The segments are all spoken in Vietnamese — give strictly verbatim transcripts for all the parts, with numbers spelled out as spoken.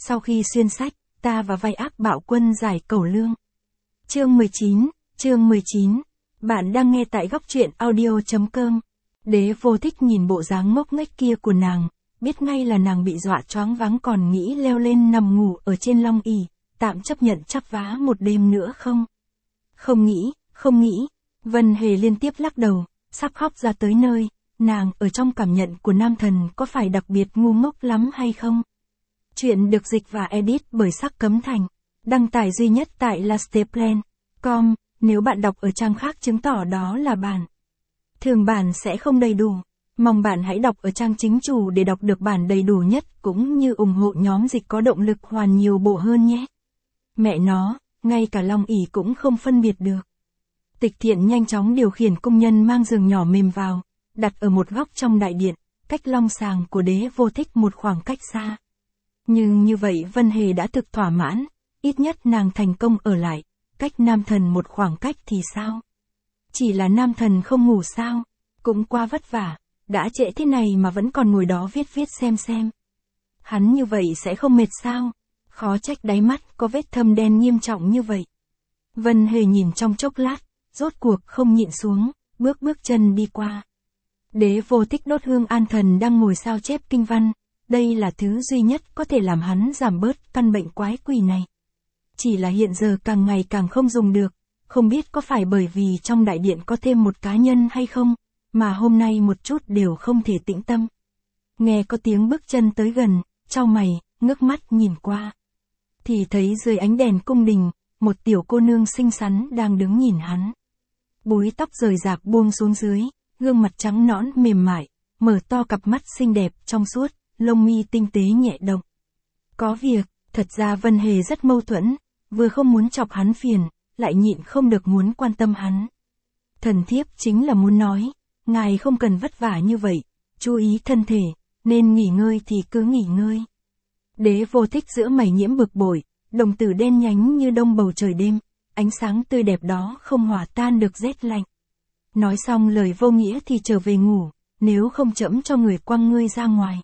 Sau khi xuyên sách, ta và vai ác bạo quân giải cẩu lương. Chương mười chín, chương mười chín. Bạn đang nghe tại góc truyện audio.com. Đế Vô Thích nhìn bộ dáng ngốc nghếch kia của nàng, biết ngay là nàng bị dọa choáng váng, còn nghĩ leo lên nằm ngủ ở trên long ỷ, tạm chấp nhận chắp vá một đêm nữa không? Không nghĩ, không nghĩ. Vân Hề liên tiếp lắc đầu, sắp khóc ra tới nơi. Nàng ở trong cảm nhận của nam thần có phải đặc biệt ngu ngốc lắm hay không? Chuyện được dịch và edit bởi Sắc Cấm Thành. Đăng tải duy nhất tại lasteplan chấm com. Nếu bạn đọc ở trang khác chứng tỏ đó là bản thường bản sẽ không đầy đủ. Mong bạn hãy đọc ở trang chính chủ để đọc được bản đầy đủ nhất, cũng như ủng hộ nhóm dịch có động lực hoàn nhiều bộ hơn nhé. Mẹ nó, ngay cả long ỷ cũng không phân biệt được. Tịch Thiện nhanh chóng điều khiển công nhân mang giường nhỏ mềm vào, đặt ở một góc trong đại điện, cách long sàng của Đế Vô Thích một khoảng cách xa. Nhưng như vậy Vân Hề đã thực thỏa mãn, ít nhất nàng thành công ở lại, cách nam thần một khoảng cách thì sao? Chỉ là nam thần không ngủ sao? Cũng quá vất vả, đã trễ thế này mà vẫn còn ngồi đó viết viết xem xem. Hắn như vậy sẽ không mệt sao? Khó trách đáy mắt có vết thâm đen nghiêm trọng như vậy. Vân Hề nhìn trong chốc lát, rốt cuộc không nhịn xuống, bước bước chân đi qua. Đế Vô Thích đốt hương an thần đang ngồi sao chép kinh văn, đây là thứ duy nhất có thể làm hắn giảm bớt căn bệnh quái quỷ này. Chỉ là hiện giờ càng ngày càng không dùng được, không biết có phải bởi vì trong đại điện có thêm một cá nhân hay không, mà hôm nay một chút đều không thể tĩnh tâm. Nghe có tiếng bước chân tới gần, chau mày, ngước mắt nhìn qua. Thì thấy dưới ánh đèn cung đình, một tiểu cô nương xinh xắn đang đứng nhìn hắn. Búi tóc rời rạc buông xuống dưới, gương mặt trắng nõn mềm mại, mở to cặp mắt xinh đẹp trong suốt, lông mi tinh tế nhẹ động. Có việc, thật ra Vân Hề rất mâu thuẫn, vừa không muốn chọc hắn phiền, lại nhịn không được muốn quan tâm hắn. Thần thiếp chính là muốn nói, ngài không cần vất vả như vậy, chú ý thân thể, nên nghỉ ngơi thì cứ nghỉ ngơi. Đế Vô Thích giữa mày nhiễm bực bội, đồng tử đen nhánh như đông bầu trời đêm, ánh sáng tươi đẹp đó không hòa tan được rét lạnh. Nói xong lời vô nghĩa thì trở về ngủ, nếu không trẫm cho người quăng ngươi ra ngoài.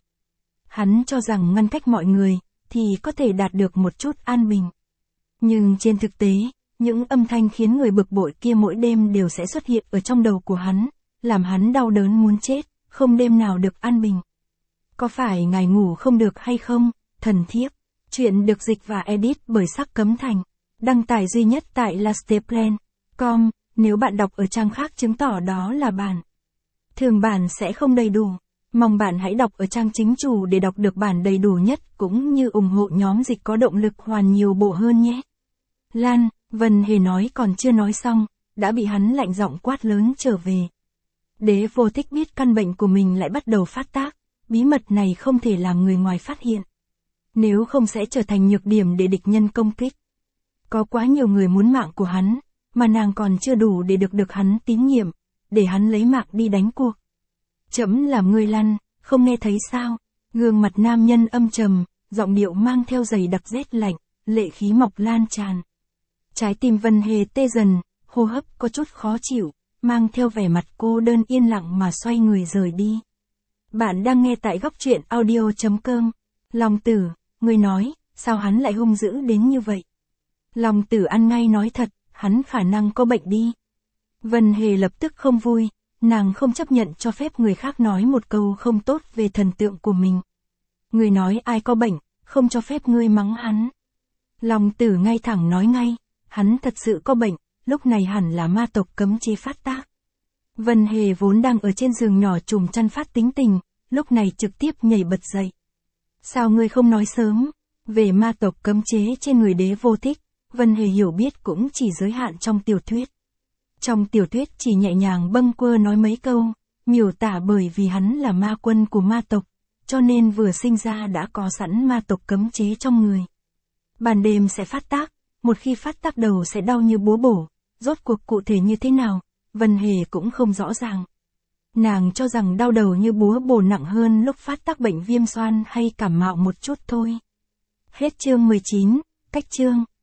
Hắn cho rằng ngăn cách mọi người, thì có thể đạt được một chút an bình. Nhưng trên thực tế, những âm thanh khiến người bực bội kia mỗi đêm đều sẽ xuất hiện ở trong đầu của hắn, làm hắn đau đớn muốn chết, không đêm nào được an bình. Có phải ngài ngủ không được hay không, thần thiếp? Chuyện được dịch và edit bởi Sắc Cấm Thành. Đăng tải duy nhất tại lasteplan chấm com. Nếu bạn đọc ở trang khác chứng tỏ đó là bản thường bản sẽ không đầy đủ. Mong bạn hãy đọc ở trang chính chủ để đọc được bản đầy đủ nhất, cũng như ủng hộ nhóm dịch có động lực hoàn nhiều bộ hơn nhé. Lan, Vân Hề nói còn chưa nói xong, đã bị hắn lạnh giọng quát lớn trở về. Đế Vô Thích biết căn bệnh của mình lại bắt đầu phát tác, bí mật này không thể làm người ngoài phát hiện. Nếu không sẽ trở thành nhược điểm để địch nhân công kích. Có quá nhiều người muốn mạng của hắn, mà nàng còn chưa đủ để được được hắn tín nhiệm, để hắn lấy mạng đi đánh cuộc. Trẫm làm ngươi lăn, không nghe thấy sao? Gương mặt nam nhân âm trầm, giọng điệu mang theo dày đặc rét lạnh, lệ khí mọc lan tràn. Trái tim Vân Hề tê dần, hô hấp có chút khó chịu, mang theo vẻ mặt cô đơn yên lặng mà xoay người rời đi. Bạn đang nghe tại góc truyện audio.com. Long Tử, ngươi nói, sao hắn lại hung dữ đến như vậy? Long Tử ăn ngay nói thật, hắn khả năng có bệnh đi. Vân Hề lập tức không vui, nàng không chấp nhận cho phép người khác nói một câu không tốt về thần tượng của mình. Ngươi nói ai có bệnh, không cho phép ngươi mắng hắn. Long Tử ngay thẳng nói ngay, hắn thật sự có bệnh, lúc này hẳn là ma tộc cấm chế phát tác. Vân Hề vốn đang ở trên giường nhỏ trùm chăn phát tính tình, lúc này trực tiếp nhảy bật dậy. Sao ngươi không nói sớm? Về ma tộc cấm chế trên người Đế Vô Thích, Vân Hề hiểu biết cũng chỉ giới hạn trong tiểu thuyết. Trong tiểu thuyết chỉ nhẹ nhàng bâng quơ nói mấy câu, miêu tả bởi vì hắn là ma quân của ma tộc, cho nên vừa sinh ra đã có sẵn ma tộc cấm chế trong người. Ban đêm sẽ phát tác, một khi phát tác đầu sẽ đau như búa bổ, rốt cuộc cụ thể như thế nào, Vân Hề cũng không rõ ràng. Nàng cho rằng đau đầu như búa bổ nặng hơn lúc phát tác bệnh viêm xoan hay cảm mạo một chút thôi. Hết chương mười chín, cách chương.